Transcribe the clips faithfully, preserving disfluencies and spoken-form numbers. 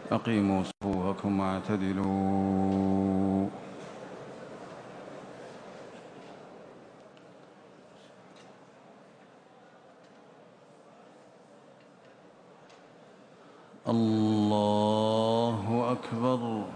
أقيموا صفوفكم واعتدلوا. الله أكبر.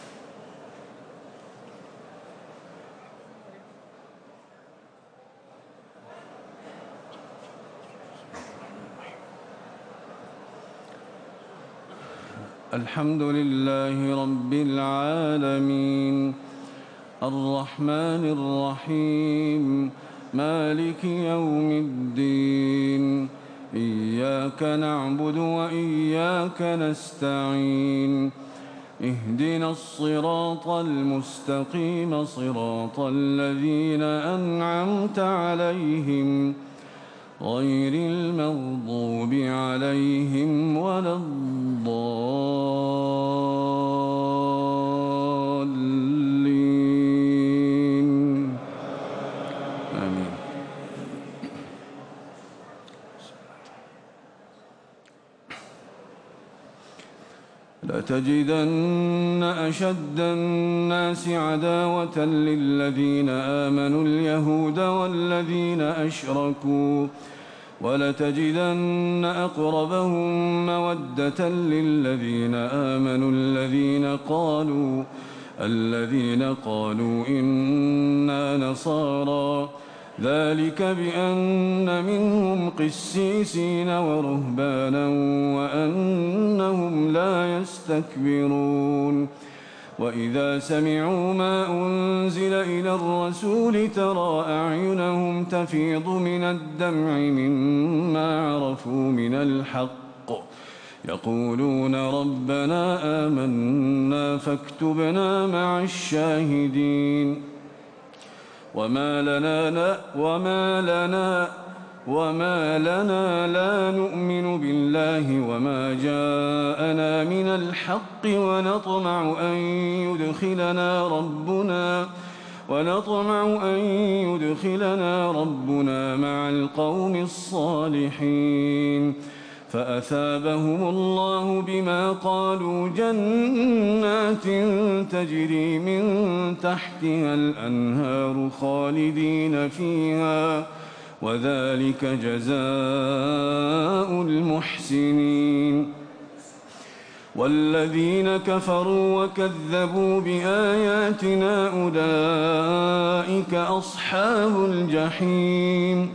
الحمد لله رب العالمين الرحمن الرحيم مالك يوم الدين إياك نعبد وإياك نستعين اهدنا الصراط المستقيم صراط الذين أنعمت عليهم غير المغضوب عليهم ولا الضالين آمين. لتجدن أشد الناس عداوة للذين آمنوا اليهود والذين أشركوا ولتجدن أقربهم مودة للذين آمنوا الذين قالوا الذين قالوا إنا نصارى ذلك بأن منهم قسيسين ورهبانا وأنهم لا يستكبرون. وإذا سمعوا ما أنزل إلى الرسول ترى أعينهم تفيض من الدمع مما عرفوا من الحق يقولون ربنا آمنا فاكتبنا مع الشاهدين. وما لنا لا وما لنا وما لنا لا نؤمن بالله وما جاءنا من الحق ونطمع أن يدخلنا ربنا ونطمع أن يدخلنا ربنا مع القوم الصالحين. فأثابهم الله بما قالوا جنات تجري من تحتها الأنهار خالدين فيها وذلك جزاء المحسنين. والذين كفروا وكذبوا بآياتنا أولئك أصحاب الجحيم.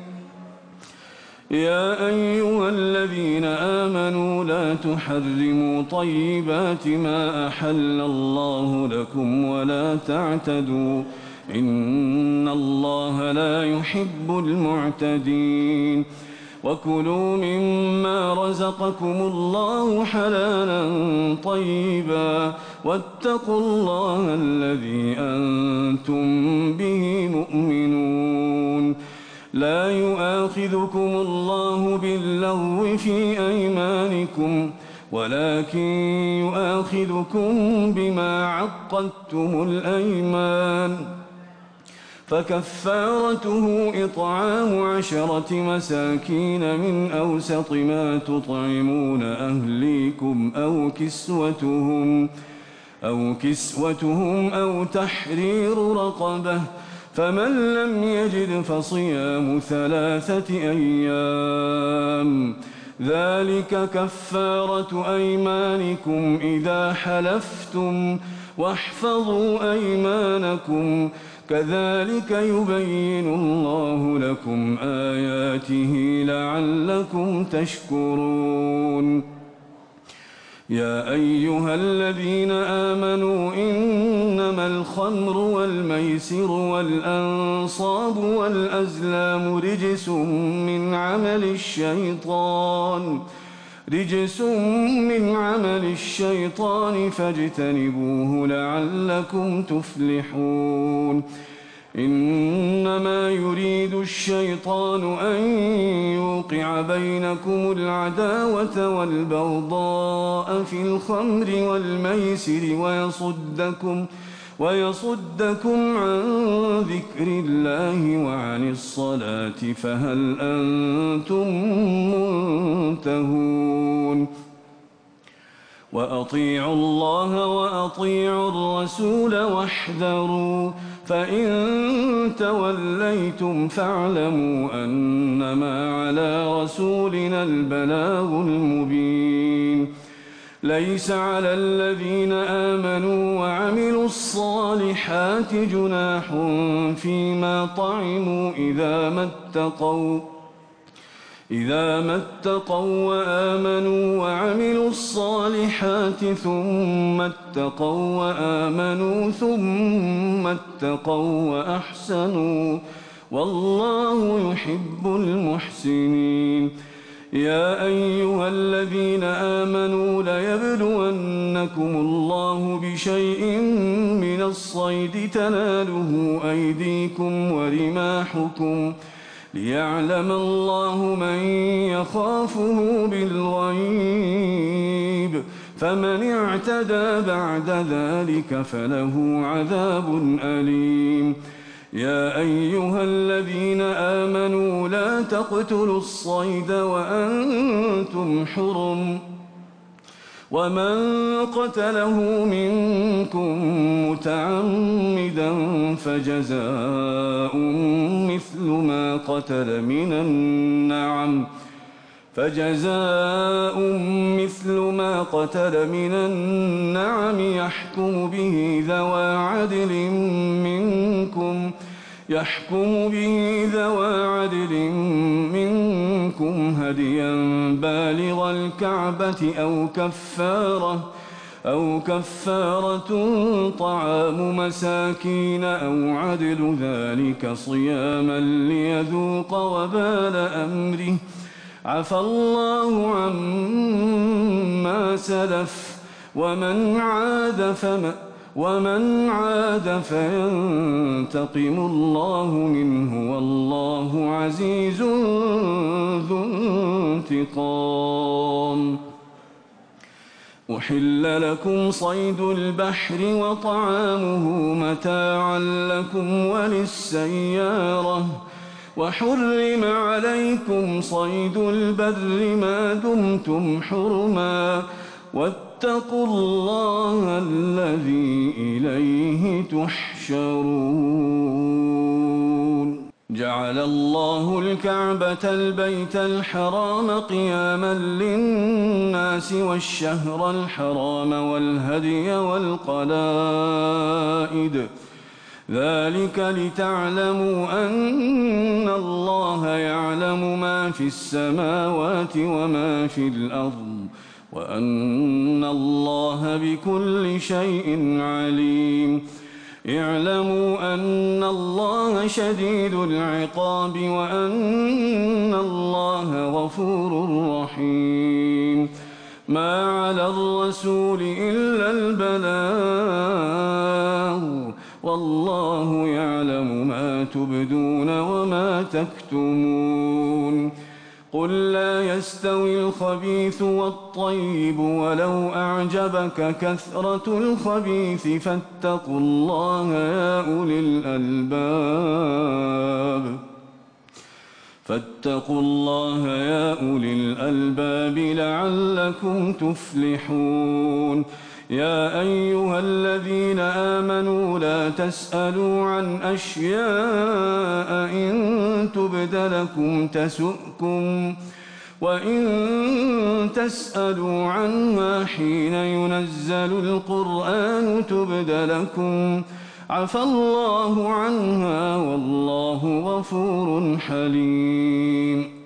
يا أيها الذين آمنوا لا تحرموا طيبات ما أحل الله لكم ولا تعتدوا إن الله لا يحب المعتدين. وكلوا مما رزقكم الله حلالا طيبا واتقوا الله الذي أنتم به مؤمنون. لا يؤاخذكم الله باللغو في أيمانكم ولكن يؤاخذكم بما عقدتم الأيمان فكفارته إطعام عشرة مساكين من أوسط ما تطعمون أهليكم أو كسوتهم أو كسوتهم أو تحرير رقبة فمن لم يجد فصيام ثلاثة أيام ذلك كفارة أيمانكم إذا حلفتم واحفظوا أيمانكم كذلك يبين الله لكم آياته لعلكم تشكرون. يا أيها الذين آمنوا إنما الخمر والميسر والأنصاب والأزلام رجس من عمل الشيطان رجس من عمل الشيطان فاجتنبوه لعلكم تفلحون. إنما يريد الشيطان أن يوقع بينكم العداوة والبغضاء في الخمر والميسر ويصدكم ويصدكم عن ذكر الله وعن الصلاة فهل أنتم منتهون. وأطيعوا الله وأطيعوا الرسول واحذروا فإن توليتم فاعلموا أنما على رسولنا البلاغ المبين ليس على الذين آمنوا وعملوا الصالحات جناح فيما طعموا إذا ما اتقوا إذا ما اتقوا وآمنوا وعملوا الصالحات ثم اتقوا وآمنوا ثم اتقوا وأحسنوا والله يحب المحسنين يا أيها الذين آمنوا ليبلونكم الله بشيء من الصيد تناله أيديكم ورماحكم ليعلم الله من يخافه بالغيب فمن اعتدى بعد ذلك فله عذاب أليم يا أيها الذين آمنوا لا تقتلوا الصيد وأنتم حرم ومن قتله منكم متعمدا فجزاء مثل ما قتل من النعم فجزاء مثل ما قتل من النعم يحكم به ذوى عدل منكم يحكم به ذوى عدل منكم هديا بالغ الكعبة أو كفارة أو كفارة طعام مساكين أو عدل ذلك صياما ليذوق وبال أمره عفى الله عما سلف ومن عاد فما ومن عاد فينتقم الله منه والله عزيز ذو انتقام أحل لكم صيد البحر وطعامه متاعا لكم وللسيارة وحرم عليكم صيد البر ما دمتم حرما واتقوا الله الذي إليه تحشرون جعل الله الكعبة البيت الحرام قياما للناس والشهر الحرام والهدي والقلائد ذلك لتعلموا أن الله يعلم ما في السماوات وما في الأرض وأن الله بكل شيء عليم اعلموا أن الله شديد العقاب وأن الله غفور رحيم ما على الرسول إلا البلاغ والله يعلم ما تبدون وما تكتمون قل لا يستوي الخبيث والطيب ولو أعجبك كثرة الخبيث فاتقوا الله يا أولي الألباب فاتقوا الله يا أولي الألباب لعلكم تفلحون يا أيها الذين آمنوا لا تسألوا عن أشياء إن تبد لكم تسؤكم وإن تسألوا عنها حين ينزل القرآن تبد لكم عفى الله عنها والله غفور حليم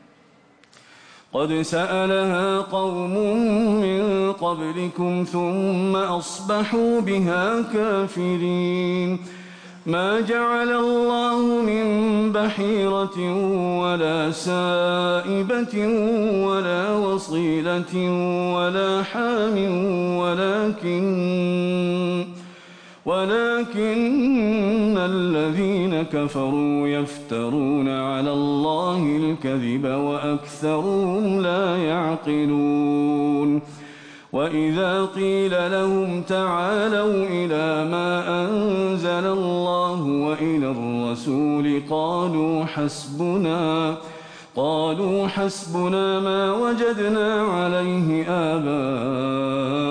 قد سألها قوم من قبلكم ثم أصبحوا بها كافرين ما جعل الله من بحيرة ولا سائبة ولا وصيلة ولا حام ولكن ولكن الذين كفروا يفترون على الله الكذب وأكثرهم لا يعقلون وإذا قيل لهم تعالوا إلى ما أنزل الله وإلى الرسول قالوا حسبنا قالوا حسبنا ما وجدنا عليه آباءنا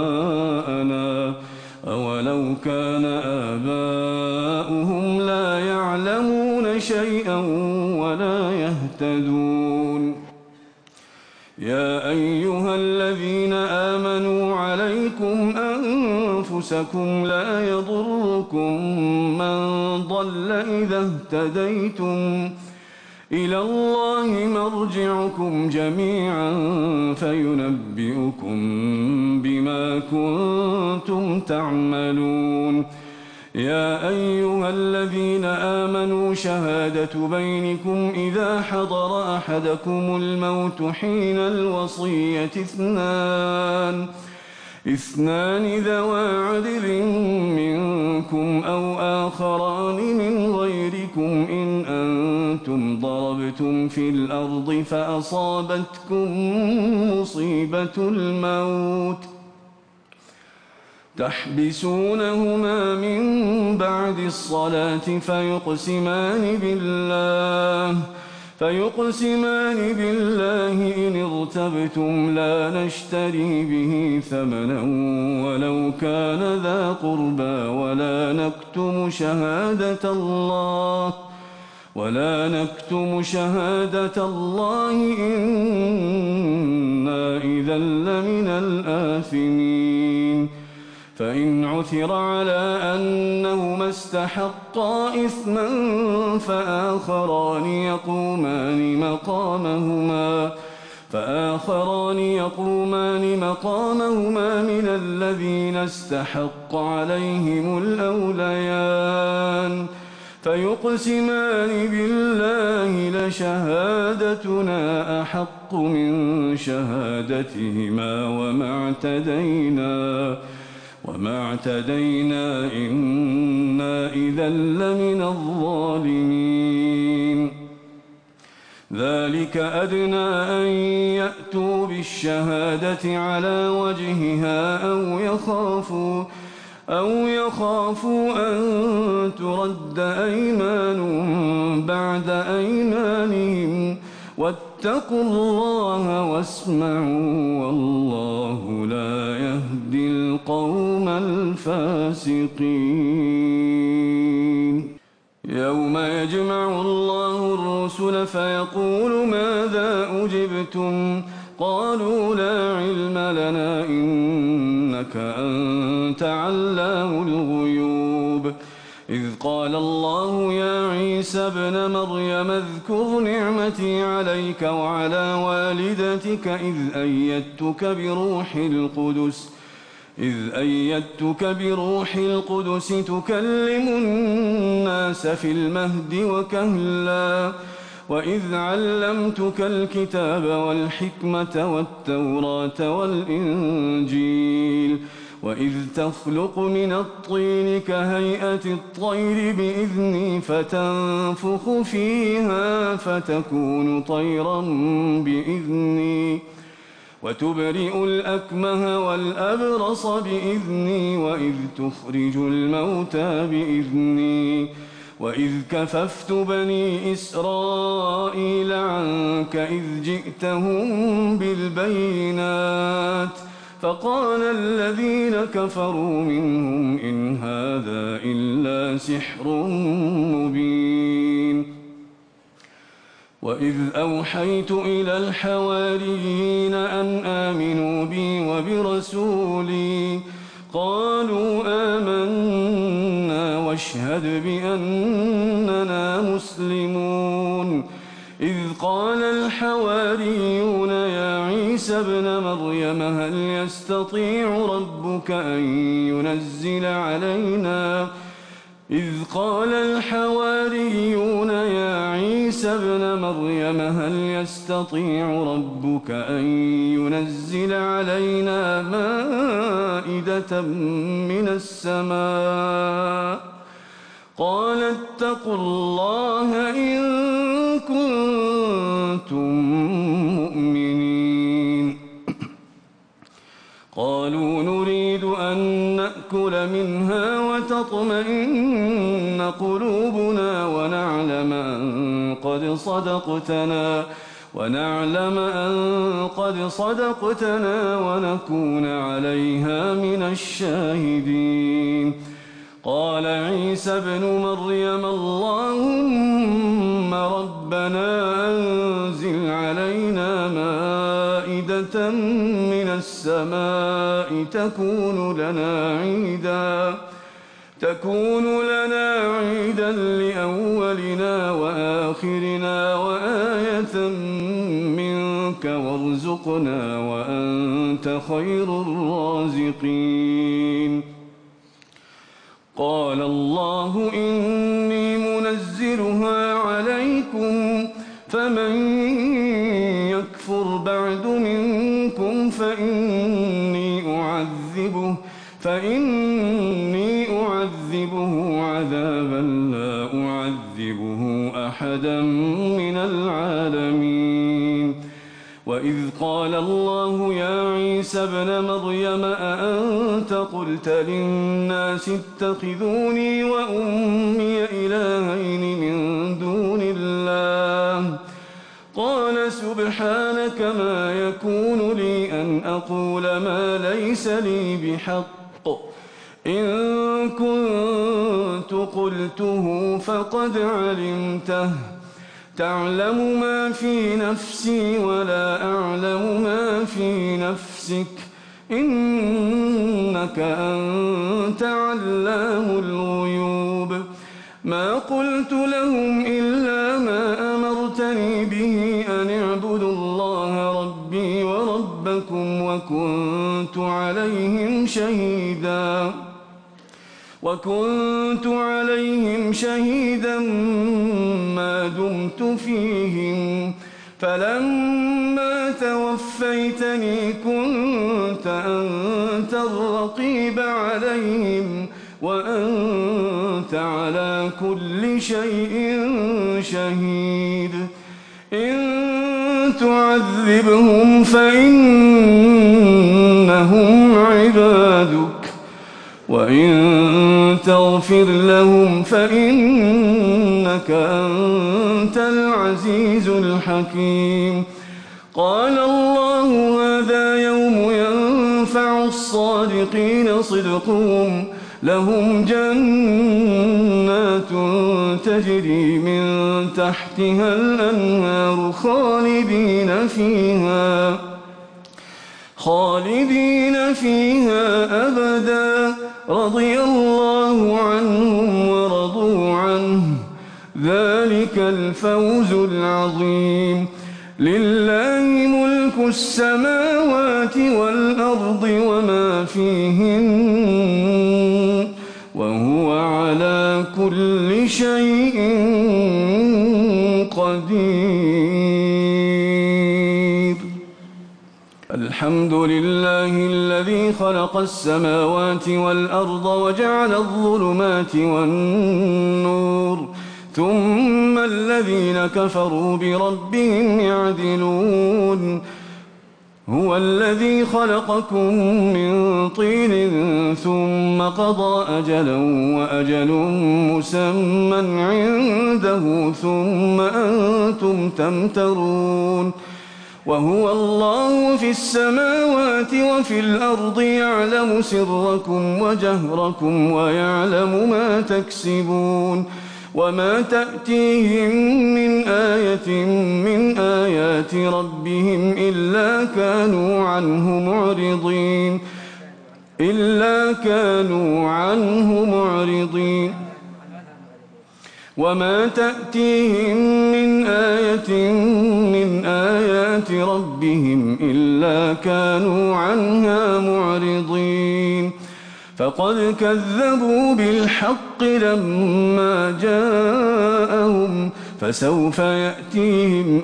آمنوا عليكم أنفسكم لا يضركم من ضل إذا اهتديتم إلى الله مرجعكم جميعا فينبئكم بما كنتم تعملون يا أيها الذين آمنوا شهادة بينكم إذا حضر أحدكم الموت حين الوصية اثنان اثنان ذوى عدل منكم أو آخران من غيركم إن أنتم ضربتم في الأرض فأصابتكم مصيبة الموت تحبسونهما من بعد الصلاة فيقسمان بالله فيقسمان بالله إن ارتبتم لا نشتري به ثمنا ولو كان ذا قربى ولا نكتم شهادة الله ولا نكتم شهادة الله إنا إذا لمن الآثمين فإن عثر على أنهما استحقا إثما فآخران يقومان مقامهما فآخران يقومان مقامهما من الذين استحق عليهم الأوليان فيقسمان بالله لشهادتنا أحق من شهادتهما وما اعتدينا وما اعتدينا إنا إذا لمن الظالمين ذلك أدنى أن يأتوا بالشهادة على وجهها أو يخافوا أو يخافوا أن ترد أيمان بعد أيمانهم واتقوا الله واسمعوا والله لا يهدي القوم الفاسقين يوم يجمع الله الرسل فيقول ماذا أجبتم قالوا لا علم لنا إنك أنت علام الغيوب إذ قال الله يا عيسى ابن مريم اذكر نعمتي عليك وعلى والدتك إذ أيدتك بروح القدس إذ أيدتك بروح القدس تكلم الناس في المهد وكهلا وإذ علمتك الكتاب والحكمة والتوراة والإنجيل وإذ تخلق من الطين كهيئة الطير بإذني فتنفخ فيها فتكون طيرا بإذني وتبرئ الأكمه والأبرص بإذني وإذ تخرج الموتى بإذني وإذ كففت بني إسرائيل عنك إذ جئتهم بالبينات فقال الذين كفروا منهم إن هذا إلا سحر مبين وإذ أوحيت إلى الحواريين أن آمنوا بي وبرسولي قالوا آمنا واشهد بأننا مسلمون إذ قال الحواريون يا عيسى ابن مريم هل يستطيع ربك أن ينزل علينا إذ قال الحواريون يا عيسى ابن مريم هل يستطيع ربك أن ينزل علينا مائدة من السماء قال اتقوا الله إن كنتم مؤمنين قالوا نريد أن نأكل منها وتطمئن قلوبنا ونعلم أن قد صدقتنا ونعلم أن قد صدقتنا ونكون عليها من الشاهدين قال عيسى ابن مريم اللهم ربنا أنزل علينا مائدة من السماء السماء تكون لنا عيدا تكون لنا عيدا لأولنا وآخرنا وآية منك وارزقنا وأنت خير الرازقين. قال الله إني منزلها عليكم فمن يكفر بعد منكم فإني أعذبه فإني أعذبه عذابا لا أعذبه أحدا من العالمين. وإذ قال الله يا عيسى ابن مريم أأنت قلت للناس اتخذوني وأمي إلهين من دون الله قال سبحانك ما يكون لي أن أقول ما ليس لي بحق إن كنت قلته فقد علمته تعلم ما في نفسي ولا أعلم ما في نفسك إنك أنت علام الغيوب. ما قلت لهم إلا ما أمرتني به أن اعبدوا الله ربي وربكم وكنت عليهم شهيدا وكنت عليهم شهيدا ما دمت فيهم فلما توفيتني كنت أنت الرقيب عليهم وأنت على كل شيء شهيد. إن تعذبهم فإنهم عبادك وإن تغفر لهم فإنك أنت العزيز الحكيم. قال الله هذا يوم ينفع الصادقين صدقهم لهم جنات تجري من تحتها الأنهار خالدين فيها خالدين فيها أبدا رضي الله عنهم ورضوا عنه ذلك الفوز العظيم. لله ملك السماوات والأرض وما فيهن وهو على كل شيء قدير. الحمد لله الذي خلق السماوات والأرض وجعل الظلمات والنور ثم الذين كفروا بربهم يعدلون. هو الذي خلقكم من طين ثم قضى أجلا وأجل مسمى عنده ثم أنتم تمترون. وهو الله في السماوات وفي الأرض يعلم سركم وجهركم ويعلم ما تكسبون. وما تأتيهم من آية من آيات ربهم إلا كانوا عنه معرضين إلا كانوا عنه معرضين. وما تأتيهم من آية من آيات ربهم إلا كانوا عنها معرضين. فقد كذبوا بالحق لما جاءهم فسوف يأتيهم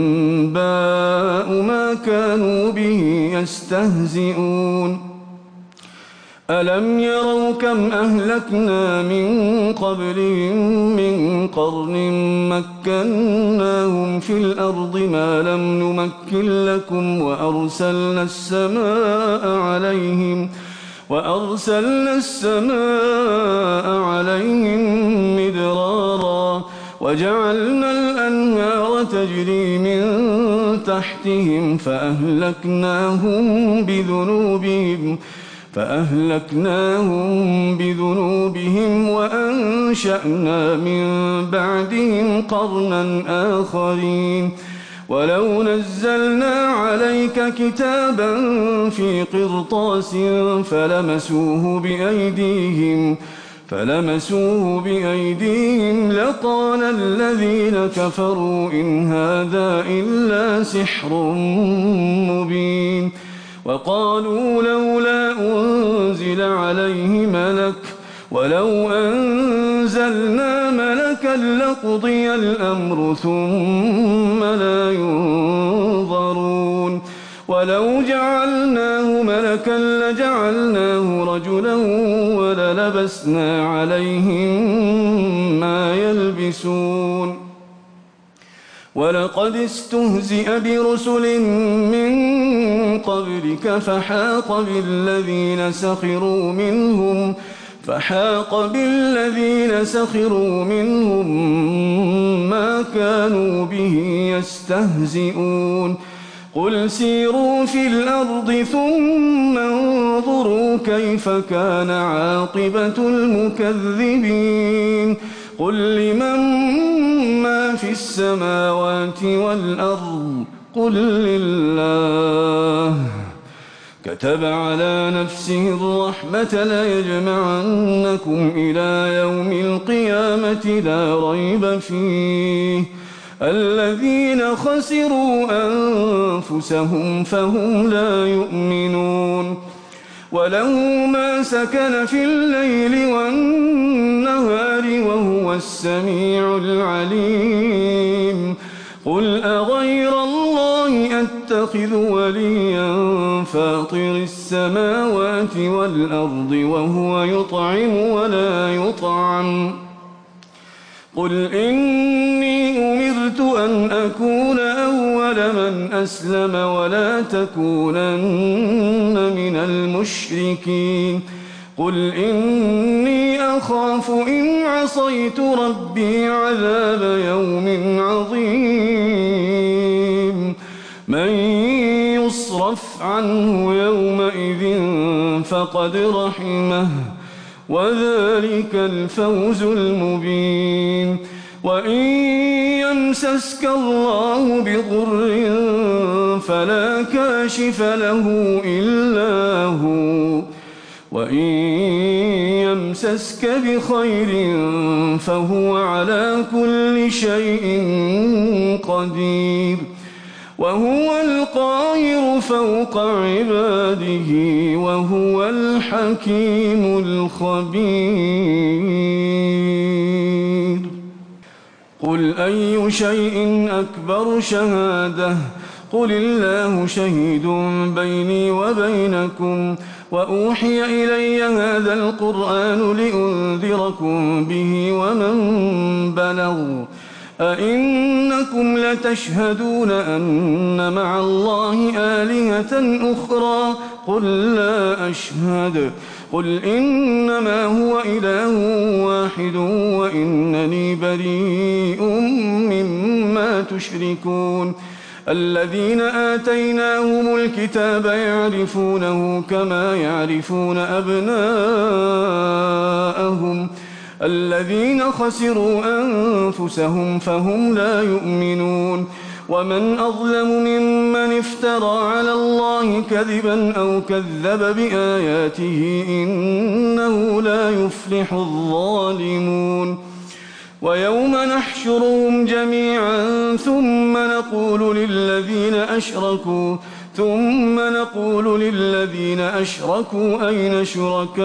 أنباء ما كانوا به يستهزئون. ألم يروا كم أهلكنا من قبلهم من قرن مكناهم في الأرض ما لم نمكن لكم وأرسلنا السماء عليهم وأرسلنا السماء عليهم مدرارا وجعلنا الأنهار تجري من تحتهم فأهلكناهم بذنوبهم فأهلكناهم بذنوبهم وأنشأنا من بعدهم قرنا آخرين ولو نزلنا عليك كتابا في قرطاس فلمسوه بأيديهم فلمسوه بأيديهم لقال الذين كفروا إن هذا إلا سحر مبين. وقالوا لولا أنزل عليه ملك ولو أنزلنا ملكا لقضي الأمر ثم لا ينظرون ولو جعلناه ملكا لجعلناه رجلا وللبسنا عليهم ما يلبسون. ولقد استهزئ برسل من قبلك فحاق بالذين سخروا منهم فحاق بالذين سخروا منهم ما كانوا به يستهزئون. قل سيروا في الأرض ثم انظروا كيف كان عاقبة المكذبين. قل لمن ما في السماوات والأرض قل لله كتب على نفسه الرحمة ليجمعنكم إلى يوم القيامة لا ريب فيه الذين خسروا أنفسهم فهم لا يؤمنون. وله ما سكن في الليل والنهار وهو السميع العليم. قل أغير الله أتخذ وليا فاطر السماوات والأرض وهو يطعم ولا يطعم. قل إني أمرت أن أكون أول من أسلم ولا تكونن من المشركين. قل إني أخاف إن عصيت ربي عذاب يوم عظيم. من يصرف عنه يومئذ فقد رحمه وذلك الفوز المبين. وإن يمسسك الله بضر فلا كاشف له إلا هو وإن يمسسك بخير فهو على كل شيء قدير وهو القاهر فوق عباده وهو الحكيم الخبير. قل أي شيء أكبر شهادة قل الله شهيد بيني وبينكم وأوحي إلي هذا القرآن لأنذركم به ومن بلغ أئنكم لتشهدون أن مع الله آلهة أخرى قل لا أشهد قل إنما هو إله واحد وإنني بريء مما تشركون. الذين آتيناهم الكتاب يعرفونه كما يعرفون أبناءهم الذين خسروا أنفسهم فهم لا يؤمنون. ومن أظلم ممن افترى على الله كذبا أو كذب بآياته إنه لا يفلح الظالمون. ويوم نحشرهم جميعا ثم نقول للذين أشركوا ثم نقول للذين أشركوا أين شركاؤكم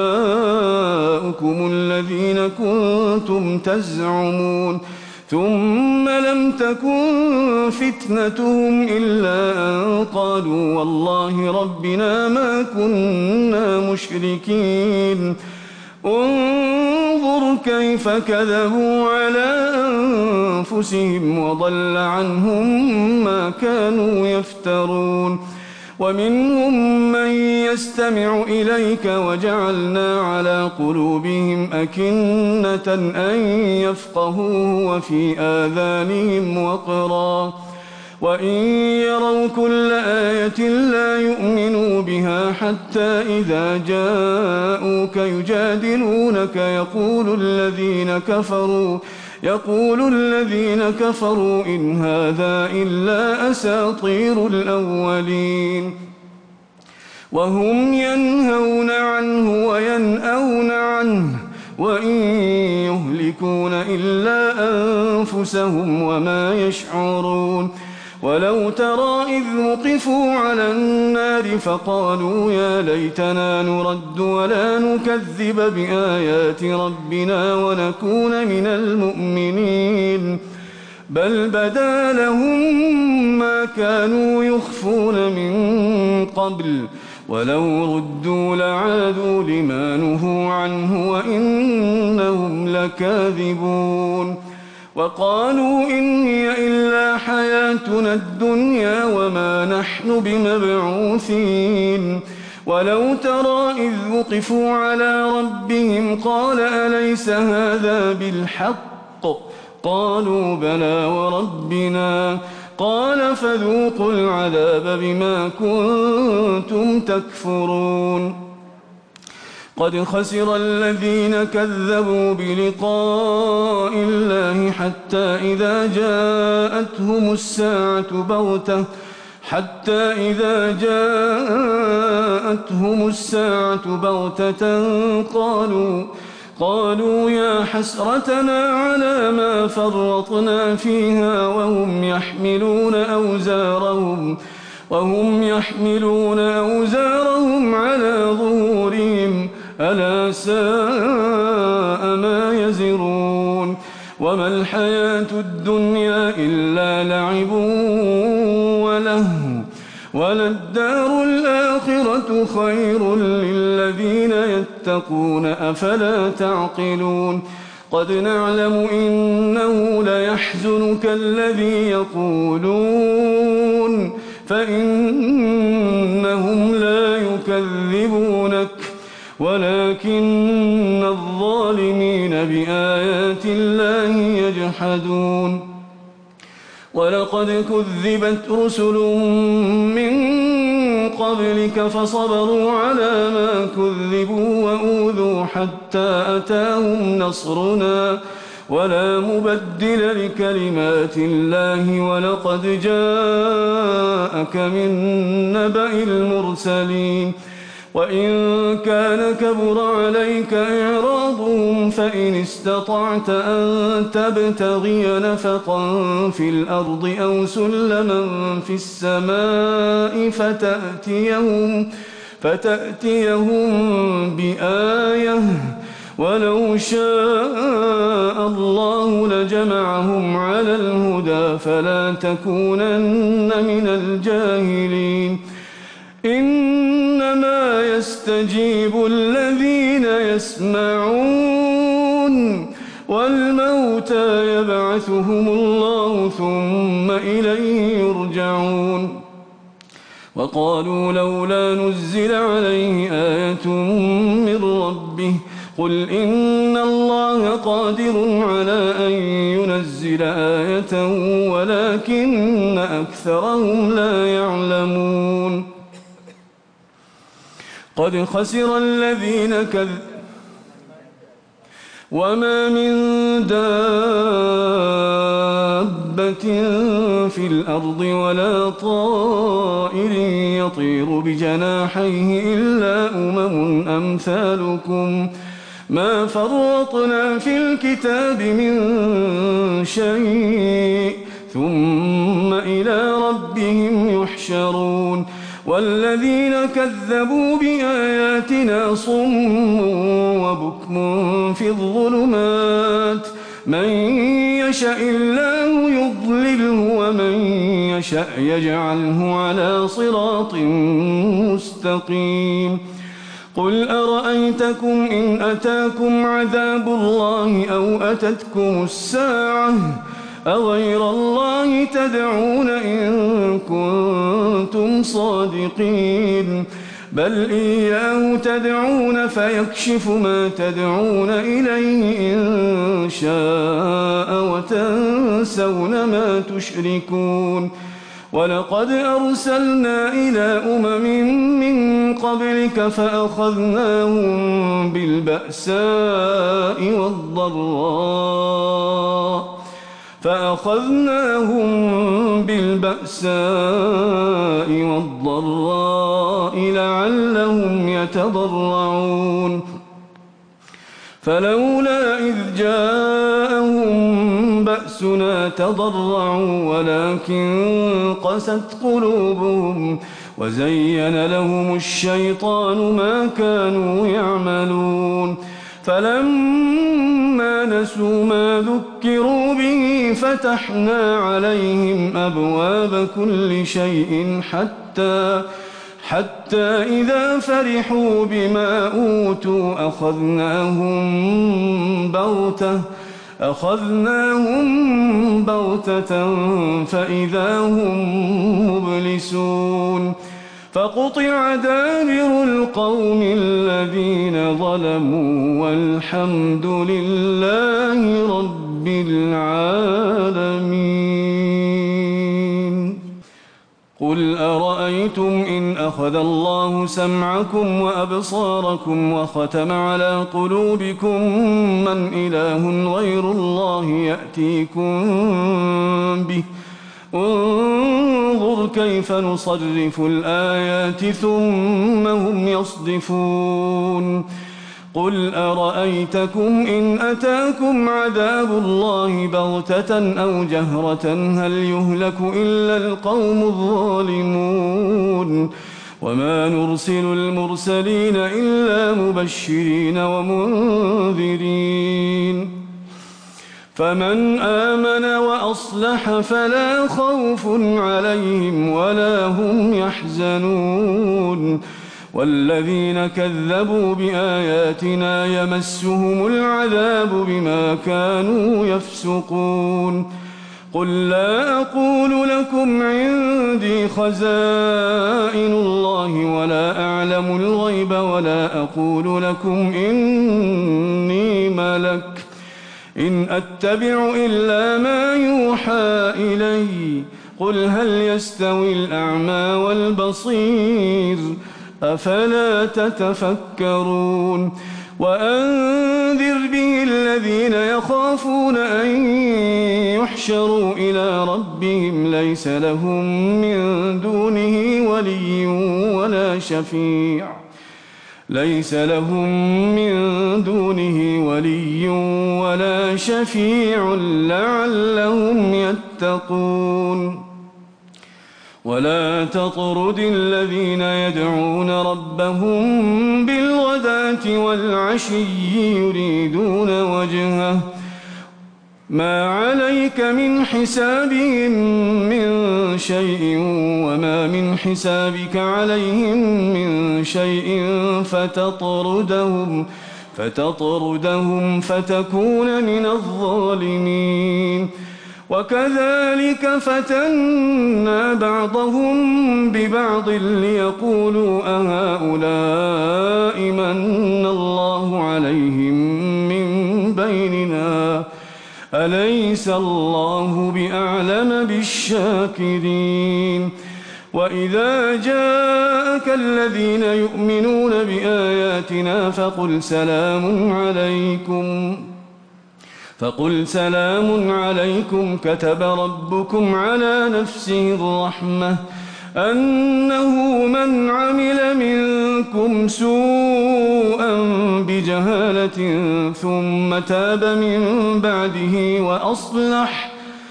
الذين كنتم تزعمون ثم لم تكن فتنتهم إلا أن قالوا والله ربنا ما كنا مشركين. انظر كيف كذبوا على أنفسهم وضل عنهم ما كانوا يفترون. ومنهم من يستمع إليك وجعلنا على قلوبهم أكنة أن يفقهوه وفي آذانهم وقرا وإن يروا كل آية لا يؤمنوا بها حتى إذا جاءوك يجادلونك يقول الذين كفروا يقول الذين كفروا إن هذا إلا أساطير الأولين وهم ينهون عنه وينأون عنه وإن يهلكون إلا أنفسهم وما يشعرون ولو ترى إذ وقفوا على النار فقالوا يا ليتنا نرد ولا نكذب بآيات ربنا ونكون من المؤمنين بل بدا لهم ما كانوا يخفون من قبل ولو ردوا لعادوا لما نهوا عنه وإنهم لكاذبون وقالوا إن هي إلا حياتنا الدنيا وما نحن بمبعوثين ولو ترى إذ وقفوا على ربهم قال أليس هذا بالحق قالوا بلى وربنا قال فذوقوا العذاب بما كنتم تكفرون قد خسر الذين كذبوا بلقاء الله حتى إذا جاءتهم الساعة بغتة حتى إذا جاءتهم الساعة بغتة قالوا قالوا يا حسرتنا على ما فرطنا فيها وهم يحملون أوزارهم وهم يحملون أوزارهم على ظهورهم ألا ساء ما يزرون وما الحياة الدنيا إلا لعب ولهو وللدار الآخرة خير للذين يتقون أفلا تعقلون قد نعلم إنه ليحزنك الذي يقولون فإنهم لا يكذبونك ولكن الظالمين بآيات الله يجحدون ولقد كذبت رسل من قبلك فصبروا على ما كذبوا وأوذوا حتى أتاهم نصرنا ولا مبدل لكلمات الله ولقد جاءك من نبأ المرسلين وإن كان كبر عليك إعراضهم فإن استطعت أن تبتغي نفقا في الأرض أو سلما في السماء فتأتيهم, فتأتيهم بآية ولو شاء الله لجمعهم على الهدى فلا تكونن من الجاهلين إنما يستجيب الذين يسمعون والموتى يبعثهم الله ثم إليه يرجعون وقالوا لولا نزل عليه آية من ربه قل إن الله قادر على أن ينزل آية ولكن أكثرهم لا يعلمون قد خسر الذين كذبوا وما من دابة في الأرض ولا طائر يطير بجناحيه إلا أمم أمثالكم ما فرطنا في الكتاب من شيء ثم إلى ربهم يحشرون والذين كذبوا بآياتنا صم وبكم في الظلمات من يشاء الله يضلله ومن يشاء يجعله على صراط مستقيم قل أرأيتكم إن أتاكم عذاب الله أو أتتكم الساعة أغير الله تدعون إن كنتم صادقين بل إياه تدعون فيكشف ما تدعون إليه إن شاء وتنسون ما تشركون ولقد أرسلنا إلى أمم من قبلك فأخذناهم بالبأساء والضراء فأخذناهم بالبأساء والضراء لعلهم يتضرعون فلولا إذ جاءهم بأسنا تضرعوا ولكن قست قلوبهم وزين لهم الشيطان ما كانوا يعملون فلما نسوا ما ذكروا به فتحنا عليهم أبواب كل شيء حتى حتى إذا فرحوا بما أوتوا أخذناهم بغتة أخذناهم بغتة فإذا هم مبلسون فقطع دابر القوم الذين ظلموا والحمد لله رب العالمين. قل أرأيتم إن أخذ الله سمعكم وأبصاركم وختم على قلوبكم من إله غير الله يأتيكم به انظر كيف نصرف الآيات ثم هم يصدفون. قل أرأيتكم إن أتاكم عذاب الله بغتة أو جهرة هل يهلك إلا القوم الظالمون وما نرسل المرسلين إلا مبشرين ومنذرين فمن آمن وأصلح فلا خوف عليهم ولا هم يحزنون والذين كذبوا بآياتنا يمسهم العذاب بما كانوا يفسقون. قل لا أقول لكم عندي خزائن الله ولا أعلم الغيب ولا أقول لكم إني ملك إن أتبع إلا ما يوحى إلي قل هل يستوي الأعمى والبصير أفلا تتفكرون. وأنذر به الذين يخافون أن يحشروا إلى ربهم ليس لهم من دونه ولي ولا شفيع ليس لهم من دونه ولي ولا شفيع لعلهم يتقون. ولا تطرد الذين يدعون ربهم بالغداة والعشي يريدون وجهه ما عليك من حسابهم من شيء وما من حسابك عليهم من شيء فتطردهم فتطردهم فتكون من الظالمين. وكذلك فتنا بعضهم ببعض ليقولوا أهؤلاء من الله عليهم من بيننا أليس الله بأعلم بالشاكرين. وإذا جاءك الذين يؤمنون بآياتنا فقل سلام عليكم فقل سلام عليكم كتب ربكم على نفسه الرحمة أنه من عمل منكم سوءا بجهالة ثم تاب من بعده وأصلح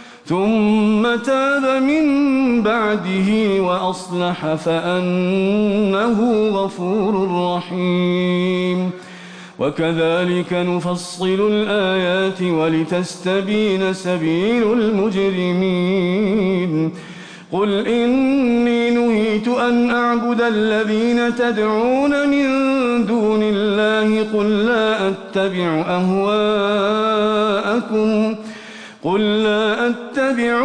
ثم تاب من بعده وأصلح فأنه غفور رحيم. وكذلك نفصل الآيات ولتستبين سبيل المجرمين. قل إني نهيت أن أعبد الذين تدعون من دون الله قل لا أتبع أهواءكم قل لا أتبع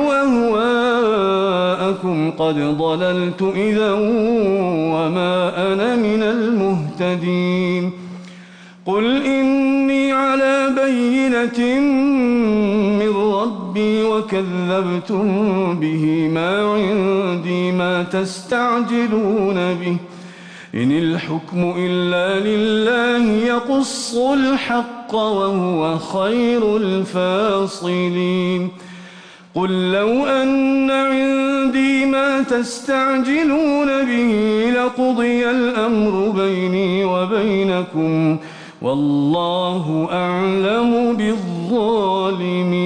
أهواءكم قد ضللت إذا وما أنا من المهتدين. قل إني على بينة من ربي ربي وكذبتم به ما عندي ما تستعجلون به إن الحكم إلا لله يقص الحق وهو خير الفاصلين قل لو أن عندي ما تستعجلون به لقضي الأمر بيني وبينكم والله أعلم بالظالمين